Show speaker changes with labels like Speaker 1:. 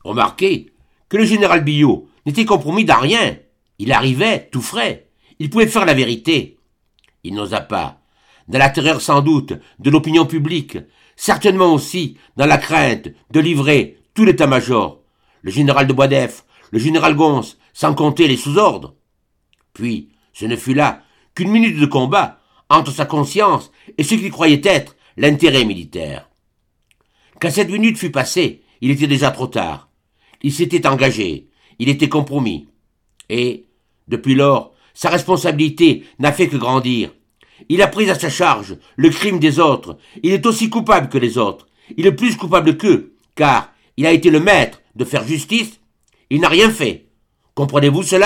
Speaker 1: Remarquez que le général Billot n'était compromis dans rien. Il arrivait, tout frais. Il pouvait faire la vérité. Il n'osa pas. Dans la terreur sans doute de l'opinion publique, certainement aussi dans la crainte de livrer tout l'état-major, le général de Boisdeffre, le général Gons, sans compter les sous-ordres. Puis, ce ne fut là qu'une minute de combat entre sa conscience et ce qu'il croyait être l'intérêt militaire. Quand cette minute fut passée, il était déjà trop tard. Il s'était engagé, il était compromis. Et, depuis lors, sa responsabilité n'a fait que grandir. Il a pris à sa charge le crime des autres. Il est aussi coupable que les autres. Il est plus coupable qu'eux, car il a été le maître de faire justice. Il n'a rien fait. Comprenez-vous cela ?